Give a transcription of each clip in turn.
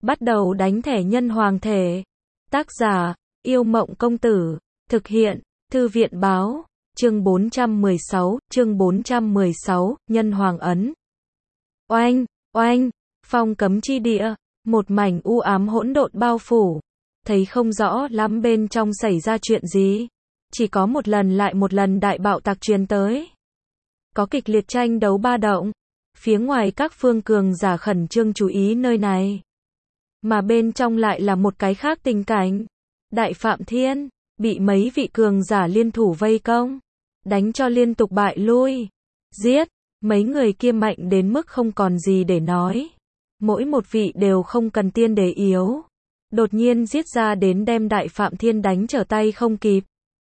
Bắt đầu đánh thẻ nhân hoàng thể. Tác giả, Yêu Mộng Công Tử. Thực hiện, Thư viện Báo. Chương 416, Nhân Hoàng Ấn. Oanh, oanh, phong cấm chi địa, một mảnh u ám hỗn độn bao phủ. Thấy không rõ lắm bên trong xảy ra chuyện gì. Chỉ có một lần lại một lần đại bạo tạc truyền tới. Có kịch liệt tranh đấu ba động. Phía ngoài các phương cường giả khẩn trương chú ý nơi này. Mà bên trong lại là một cái khác tình cảnh. Đại Phạm Thiên, bị mấy vị cường giả liên thủ vây công. Đánh cho liên tục bại lui. Giết, mấy người kia mạnh đến mức không còn gì để nói. Mỗi một vị đều không cần tiên đế yếu. Đột nhiên giết ra đến đem Đại Phạm Thiên đánh trở tay không kịp.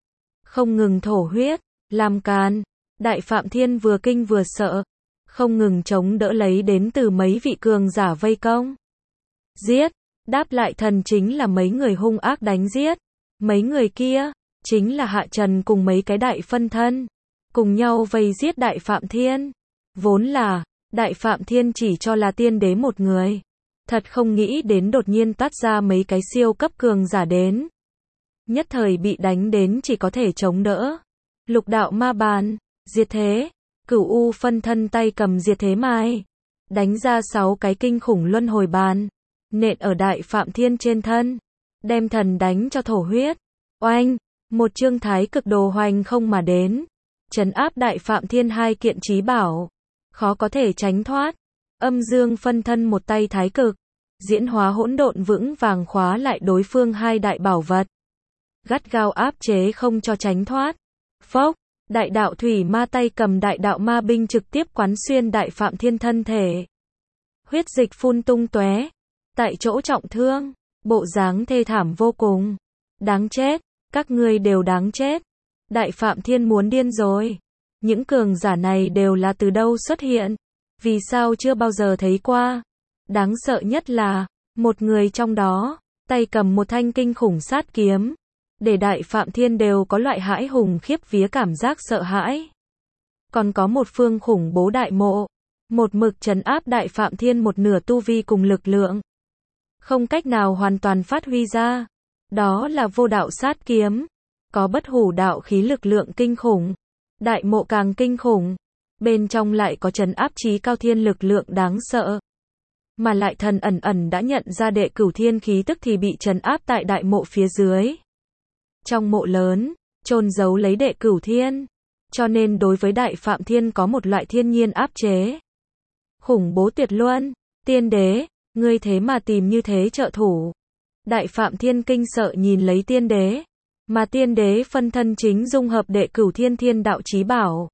Không ngừng thổ huyết, làm càn. Đại Phạm Thiên vừa kinh vừa sợ. Không ngừng chống đỡ lấy đến từ mấy vị cường giả vây công. Giết, đáp lại thần chính là mấy người hung ác đánh giết. Mấy người kia, chính là Hạ Trần cùng mấy cái đại phân thân. Cùng nhau vây giết Đại Phạm Thiên. Vốn là, Đại Phạm Thiên chỉ cho là tiên đế một người. Thật không nghĩ đến đột nhiên toát ra mấy cái siêu cấp cường giả đến. Nhất thời bị đánh đến chỉ có thể chống đỡ. Lục đạo ma bàn, diệt thế, Cửu U phân thân tay cầm diệt thế mai. Đánh ra 6 cái kinh khủng luân hồi bàn. Nện ở Đại Phạm Thiên trên thân. Đem thần đánh cho thổ huyết. Oanh, một chương thái cực đồ hoành không mà đến. Trấn áp Đại Phạm Thiên hai kiện chí bảo. Khó có thể tránh thoát. Âm dương phân thân một tay thái cực. Diễn hóa hỗn độn vững vàng khóa lại đối phương hai đại bảo vật. Gắt gao áp chế không cho tránh thoát. Phốc, đại đạo thủy ma tay cầm đại đạo ma binh trực tiếp quán xuyên Đại Phạm Thiên thân thể. Huyết dịch phun tung tóe. Tại chỗ trọng thương. Bộ dáng thê thảm vô cùng. Đáng chết, các ngươi đều đáng chết. Đại Phạm Thiên muốn điên rồi. Những cường giả này đều là từ đâu xuất hiện? Vì sao chưa bao giờ thấy qua? Đáng sợ nhất là, một người trong đó, tay cầm một thanh kinh khủng sát kiếm. Để Đại Phạm Thiên đều có loại hãi hùng khiếp vía cảm giác sợ hãi. Còn có một phương khủng bố đại mộ. Một mực trấn áp Đại Phạm Thiên một nửa tu vi cùng lực lượng. Không cách nào hoàn toàn phát huy ra. Đó là vô đạo sát kiếm. Có bất hủ đạo khí lực lượng kinh khủng. Đại mộ càng kinh khủng. Bên trong lại có trấn áp chí cao thiên lực lượng đáng sợ. Mà lại thần ẩn ẩn đã nhận ra đệ cửu thiên khí tức thì bị trấn áp tại đại mộ phía dưới. Trong mộ lớn, chôn giấu lấy đệ cửu thiên. Cho nên đối với Đại Phạm Thiên có một loại thiên nhiên áp chế. Khủng bố tuyệt luân, tiên đế, ngươi thế mà tìm như thế trợ thủ. Đại Phạm Thiên kinh sợ nhìn lấy tiên đế. Mà tiên đế phân thân chính dung hợp đệ cửu thiên thiên đạo chí bảo.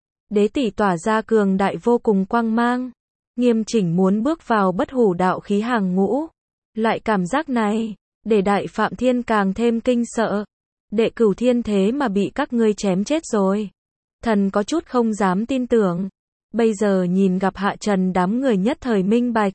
Đế tỷ tỏa ra cường đại vô cùng quang mang. Nghiêm chỉnh muốn bước vào bất hủ đạo khí hàng ngũ. Loại cảm giác này, để Đại Phạm Thiên càng thêm kinh sợ. Đệ cửu thiên thế mà bị các ngươi chém chết rồi. Thần có chút không dám tin tưởng. Bây giờ nhìn gặp Hạ Trần đám người nhất thời minh bạch.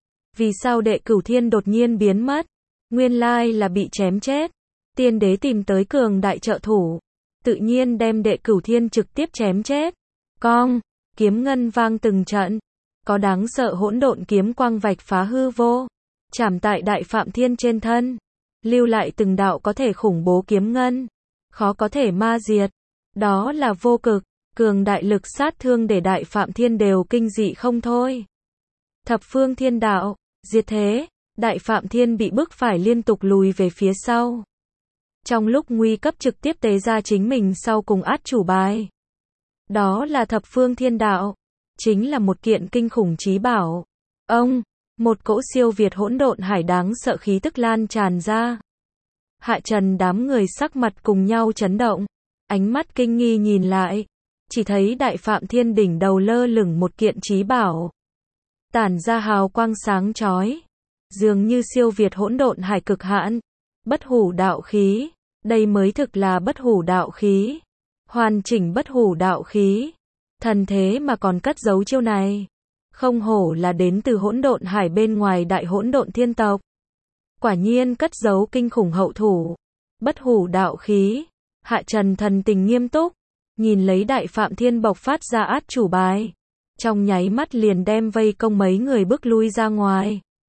Vì sao đệ cửu thiên đột nhiên biến mất? Nguyên lai là bị chém chết. Tiên đế tìm tới cường đại trợ thủ. Tự nhiên đem đệ cửu thiên trực tiếp chém chết. Cong, kiếm ngân vang từng trận. Có đáng sợ hỗn độn kiếm quang vạch phá hư vô. Chảm tại Đại Phạm Thiên trên thân. Lưu lại từng đạo có thể khủng bố kiếm ngân. Khó có thể ma diệt. Đó là vô cực, cường đại lực sát thương để Đại Phạm Thiên đều kinh dị không thôi. Thập phương thiên đạo, diệt thế. Đại Phạm Thiên bị bức phải liên tục lùi về phía sau. Trong lúc nguy cấp trực tiếp tế ra chính mình sau cùng át chủ bài. Đó là thập phương thiên đạo. Chính là một kiện kinh khủng chí bảo. Ông, một cỗ siêu việt hỗn độn hải đáng sợ khí tức lan tràn ra. Hạ Trần đám người sắc mặt cùng nhau chấn động. Ánh mắt kinh nghi nhìn lại. Chỉ thấy Đại Phạm Thiên đỉnh đầu lơ lửng một kiện chí bảo. Tản ra hào quang sáng chói. Dường như siêu việt hỗn độn hải cực hạn. Bất hủ đạo khí. Đây mới thực là bất hủ đạo khí. Hoàn chỉnh bất hủ đạo khí. Thần thế mà còn cất giấu chiêu này. Không hổ là đến từ hỗn độn hải bên ngoài đại hỗn độn thiên tộc. Quả nhiên cất giấu kinh khủng hậu thủ. Bất hủ đạo khí. Hạ Trần thần tình nghiêm túc. Nhìn lấy Đại Phạm Thiên bộc phát ra át chủ bài. Trong nháy mắt liền đem vây công mấy người bước lui ra ngoài.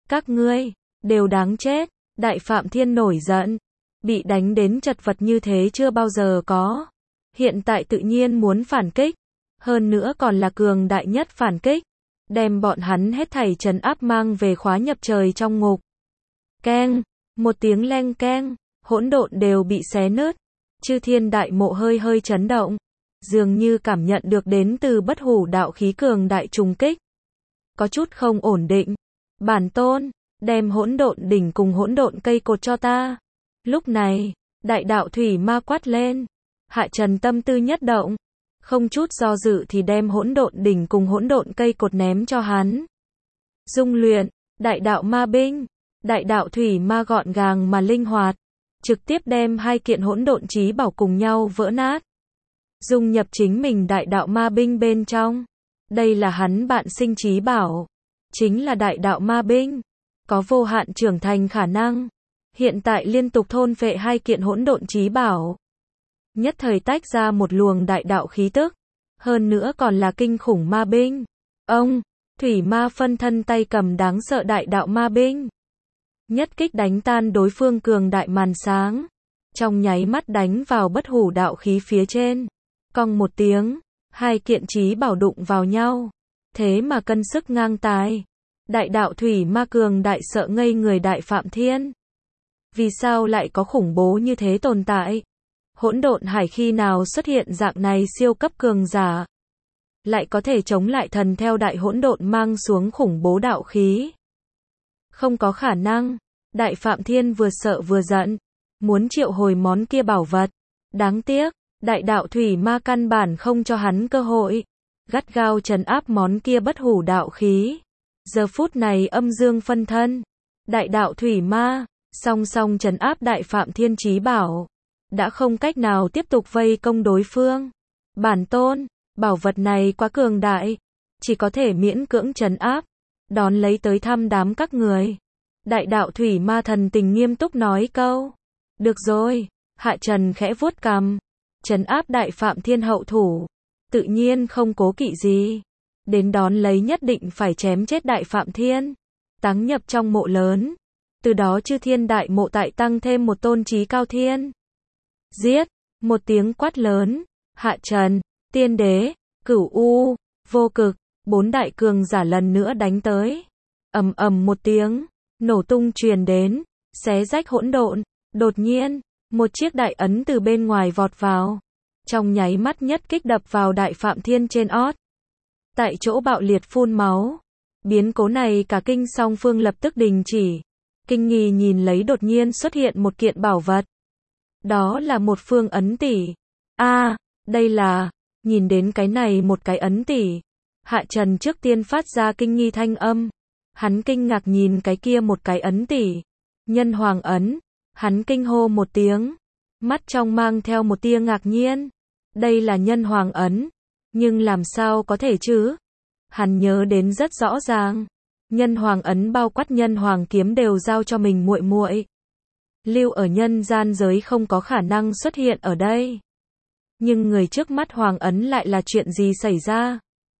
Các ngươi, đều đáng chết. Đại Phạm Thiên nổi giận. Bị đánh đến chật vật như thế chưa bao giờ có. Hiện tại tự nhiên muốn phản kích. Hơn nữa còn là cường đại nhất phản kích. Đem bọn hắn hết thảy trấn áp mang về khóa nhập trời trong ngục. Keng, một tiếng leng keng, hỗn độn đều bị xé nứt. Chư Thiên Đại Mộ hơi hơi chấn động. Dường như cảm nhận được đến từ bất hủ đạo khí cường đại trùng kích. Có chút không ổn định. Bản tôn, đem hỗn độn đỉnh cùng hỗn độn cây cột cho ta. Lúc này, đại đạo thủy ma quát lên. Hạ Trần tâm tư nhất động. Không chút do dự thì đem hỗn độn đỉnh cùng hỗn độn cây cột ném cho hắn. Dung luyện, đại đạo ma binh. Đại đạo thủy ma gọn gàng mà linh hoạt. Trực tiếp đem hai kiện hỗn độn chí bảo cùng nhau vỡ nát. Dung nhập chính mình đại đạo ma binh bên trong. Đây là hắn bạn sinh chí bảo. Chính là đại đạo ma binh. Có vô hạn trưởng thành khả năng. Hiện tại liên tục thôn phệ hai kiện hỗn độn chí bảo. Nhất thời tách ra một luồng đại đạo khí tức. Hơn nữa còn là kinh khủng ma binh. Ông, thủy ma phân thân tay cầm đáng sợ đại đạo ma binh. Nhất kích đánh tan đối phương cường đại màn sáng. Trong nháy mắt đánh vào bất hủ đạo khí phía trên. Cong một tiếng, hai kiện chí bảo đụng vào nhau. Thế mà cân sức ngang tài. Đại đạo thủy ma cường đại sợ ngây người Đại Phạm Thiên. Vì sao lại có khủng bố như thế tồn tại? Hỗn độn hải khi nào xuất hiện dạng này siêu cấp cường giả? Lại có thể chống lại thần theo đại hỗn độn mang xuống khủng bố đạo khí? Không có khả năng. Đại Phạm Thiên vừa sợ vừa giận. Muốn triệu hồi món kia bảo vật. Đáng tiếc, đại đạo thủy ma căn bản không cho hắn cơ hội. Gắt gao trấn áp món kia bất hủ đạo khí. Giờ phút này âm dương phân thân. Đại đạo thủy ma, song song trấn áp Đại Phạm Thiên chí bảo. Đã không cách nào tiếp tục vây công đối phương. Bản tôn, bảo vật này quá cường đại. Chỉ có thể miễn cưỡng trấn áp. Đón lấy tới thăm đám các người. Đại đạo thủy ma thần tình nghiêm túc nói câu. Được rồi, Hạ Trần khẽ vuốt cằm. Trấn áp Đại Phạm Thiên hậu thủ. Tự nhiên không cố kỵ gì. Đến đón lấy nhất định phải chém chết Đại Phạm Thiên. Táng nhập trong mộ lớn. Từ đó Chư Thiên Đại Mộ tại tăng thêm một tôn chí cao thiên. Giết, một tiếng quát lớn. Hạ Trần, Tiên Đế, Cửu U, Vô Cực, bốn đại cường giả lần nữa đánh tới. Ầm ầm một tiếng, nổ tung truyền đến, xé rách hỗn độn. Đột nhiên, một chiếc đại ấn từ bên ngoài vọt vào. Trong nháy mắt nhất kích đập vào Đại Phạm Thiên trên ót. Tại chỗ bạo liệt phun máu. Biến cố này cả kinh song phương lập tức đình chỉ. Kinh nghi nhìn lấy đột nhiên xuất hiện một kiện bảo vật. Đó là một phương ấn tỷ. Đây là, nhìn đến cái này một cái ấn tỷ. Hạ Trần trước tiên phát ra kinh nghi thanh âm. Hắn kinh ngạc nhìn cái kia một cái ấn tỷ. Nhân hoàng ấn. Hắn kinh hô một tiếng. Mắt trong mang theo một tia ngạc nhiên. Đây là nhân hoàng ấn. Nhưng làm sao có thể chứ? Hắn nhớ đến rất rõ ràng. Nhân hoàng ấn bao quát nhân hoàng kiếm đều giao cho mình muội muội. Lưu ở nhân gian giới không có khả năng xuất hiện ở đây. Nhưng người trước mắt hoàng ấn lại là chuyện gì xảy ra?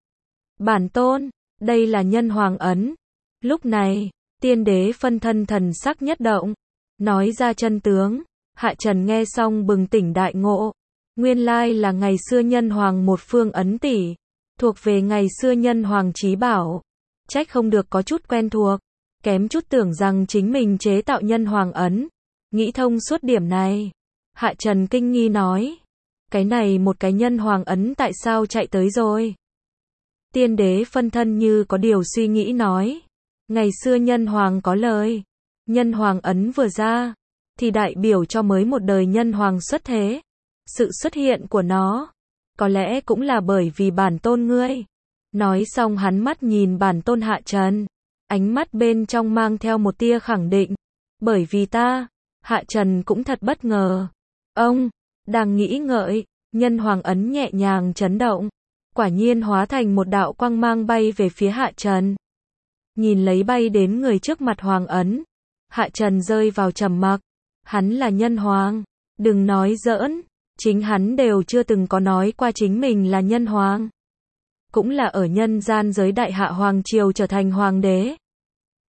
Bản tôn, đây là nhân hoàng ấn. Lúc này, Tiên Đế phân thân thần sắc nhất động. Nói ra chân tướng. Hạ Trần nghe xong bừng tỉnh đại ngộ. Nguyên lai là ngày xưa nhân hoàng một phương ấn tỷ. Thuộc về ngày xưa nhân hoàng chí bảo. Trách không được có chút quen thuộc. Kém chút tưởng rằng chính mình chế tạo nhân hoàng ấn. Nghĩ thông suốt điểm này. Hạ Trần kinh nghi nói. Cái này một cái nhân hoàng ấn tại sao chạy tới rồi? Tiên Đế phân thân như có điều suy nghĩ nói. Ngày xưa nhân hoàng có lời. Nhân hoàng ấn vừa ra. Thì đại biểu cho mới một đời nhân hoàng xuất thế. Sự xuất hiện của nó. Có lẽ cũng là bởi vì bản tôn ngươi. Nói xong hắn mắt nhìn bản tôn Hạ Trần. Ánh mắt bên trong mang theo một tia khẳng định. Bởi vì ta. Hạ Trần cũng thật bất ngờ. Ông, đang nghĩ ngợi. Nhân hoàng ấn nhẹ nhàng chấn động. Quả nhiên hóa thành một đạo quang mang bay về phía Hạ Trần. Nhìn lấy bay đến người trước mặt hoàng ấn. Hạ Trần rơi vào trầm mặc. Hắn là nhân hoàng. Đừng nói giỡn. Chính hắn đều chưa từng có nói qua chính mình là nhân hoàng. Cũng là ở nhân gian giới đại hạ hoàng triều trở thành hoàng đế.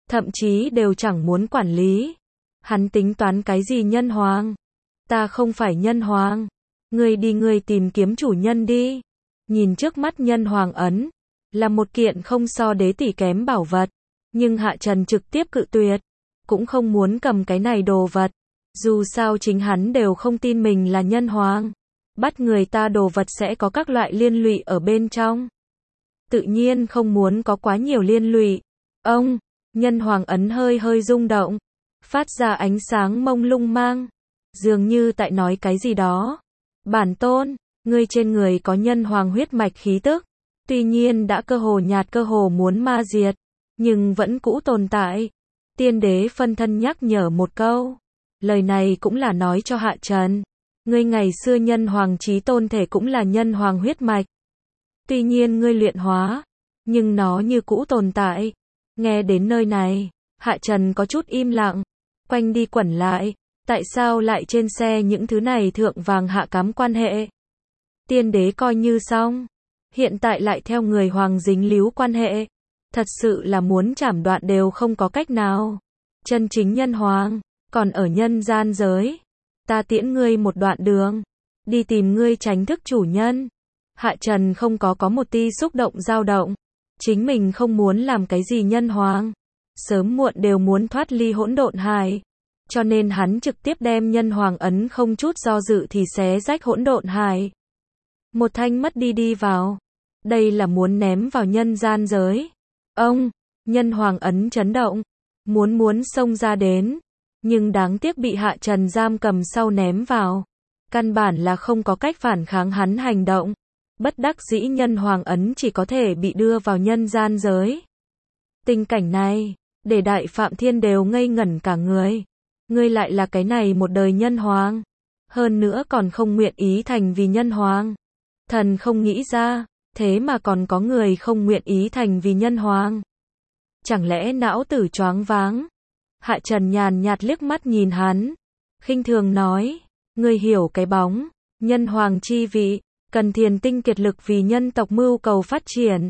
thậm chí đều chẳng muốn quản lý. Hắn tính toán cái gì nhân hoàng? Ta không phải nhân hoàng. Ngươi đi ngươi tìm kiếm chủ nhân đi. Nhìn trước mắt nhân hoàng ấn, là một kiện không so đế tỷ kém bảo vật, nhưng Hạ Trần trực tiếp cự tuyệt, cũng không muốn cầm cái này đồ vật. Dù sao chính hắn đều không tin mình là nhân hoàng, bắt người ta đồ vật sẽ có các loại liên lụy ở bên trong. Tự nhiên không muốn có quá nhiều liên lụy. Ông, nhân hoàng ấn hơi hơi rung động, phát ra ánh sáng mông lung mang, dường như tại nói cái gì đó. Bản tôn, ngươi trên người có nhân hoàng huyết mạch khí tức, tuy nhiên đã cơ hồ nhạt, cơ hồ muốn ma diệt, nhưng vẫn cũ tồn tại. Tiên đế phân thân nhắc nhở một câu. Lời này cũng là nói cho Hạ Trần, ngươi ngày xưa nhân hoàng chí tôn thể cũng là nhân hoàng huyết mạch. Tuy nhiên ngươi luyện hóa, nhưng nó như cũ tồn tại. Nghe đến nơi này, Hạ Trần có chút im lặng, quanh đi quẩn lại, tại sao lại trên xe những thứ này thượng vàng hạ cám quan hệ? Tiên đế coi như xong, hiện tại lại theo người hoàng dính líu quan hệ, thật sự là muốn chảm đoạn đều không có cách nào. Chân chính nhân hoàng, còn ở nhân gian giới. Ta tiễn ngươi một đoạn đường, đi tìm ngươi tránh thức chủ nhân. Hạ Trần không có một ti xúc động dao động. Chính mình không muốn làm cái gì nhân hoàng, sớm muộn đều muốn thoát ly hỗn độn hải. Cho nên hắn trực tiếp đem nhân hoàng ấn không chút do dự thì xé rách hỗn độn hải. Một thanh mất đi vào. Đây là muốn ném vào nhân gian giới. Ông, nhân hoàng ấn chấn động, muốn xông ra đến, nhưng đáng tiếc bị Hạ Trần giam cầm sau ném vào. Căn bản là không có cách phản kháng hắn hành động. Bất đắc dĩ nhân hoàng ấn chỉ có thể bị đưa vào nhân gian giới. Tình cảnh này, để Đại Phạm Thiên đều ngây ngẩn cả người. Ngươi lại là cái này một đời nhân hoàng, hơn nữa còn không nguyện ý thành vì nhân hoàng. Thần không nghĩ ra, thế mà còn có người không nguyện ý thành vì nhân hoàng. Chẳng lẽ não tử choáng váng? Hạ Trần nhàn nhạt liếc mắt nhìn hắn, khinh thường nói, ngươi hiểu cái bóng, nhân hoàng chi vị, cần thiền tinh kiệt lực vì nhân tộc mưu cầu phát triển.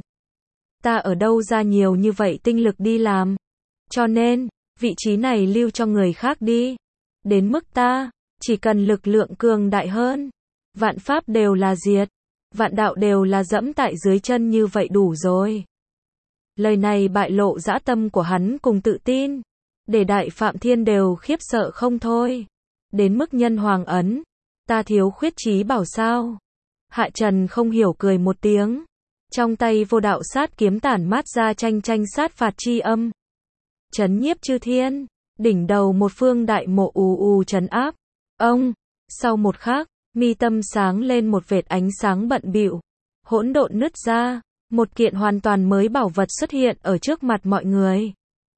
Ta ở đâu ra nhiều như vậy tinh lực đi làm? Cho nên, vị trí này lưu cho người khác đi. Đến mức ta, chỉ cần lực lượng cường đại hơn, vạn pháp đều là diệt, vạn đạo đều là dẫm tại dưới chân như vậy đủ rồi. Lời này bại lộ dã tâm của hắn cùng tự tin, để Đại Phạm Thiên đều khiếp sợ không thôi. Đến mức nhân hoàng ấn, ta thiếu khuyết trí bảo sao? Hạ Trần không hiểu cười một tiếng, trong tay vô đạo sát kiếm tản mát ra tranh sát phạt chi âm. Chấn nhiếp chư thiên, đỉnh đầu một phương đại mộ trấn áp. Ông, sau một khắc, mi tâm sáng lên một vệt ánh sáng bận bịu, hỗn độn nứt ra, một kiện hoàn toàn mới bảo vật xuất hiện ở trước mặt mọi người.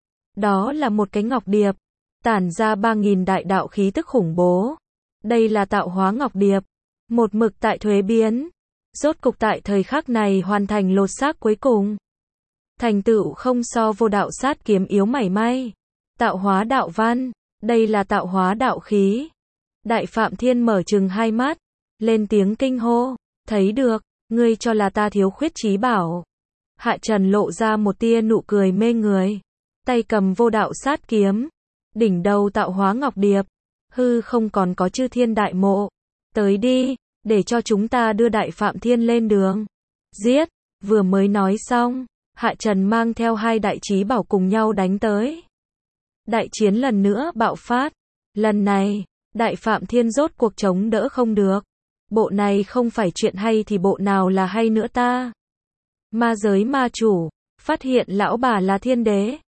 Đó là một cái ngọc điệp, tản ra 3000 đại đạo khí tức khủng bố. Đây là tạo hóa ngọc điệp, một mực tại thuế biến, rốt cục tại thời khắc này hoàn thành lột xác cuối cùng. Thành tựu không so vô đạo sát kiếm yếu mảy may. Tạo hóa đạo văn, đây là tạo hóa đạo khí. Đại Phạm Thiên mở trừng hai mắt, lên tiếng kinh hô, thấy được, ngươi cho là ta thiếu khuyết trí bảo. Hạ Trần lộ ra một tia nụ cười mê người, tay cầm vô đạo sát kiếm, đỉnh đầu tạo hóa ngọc điệp, hư không còn có chư thiên đại mộ. Tới đi, để cho chúng ta đưa Đại Phạm Thiên lên đường. Giết, vừa mới nói xong, Hạ Trần mang theo hai đại chí bảo cùng nhau đánh tới. Đại chiến lần nữa bạo phát. Lần này, Đại Phạm Thiên rốt cuộc chống đỡ không được. Bộ này không phải chuyện hay thì bộ nào là hay nữa ta? Ma giới ma chủ, phát hiện lão bà là thiên đế.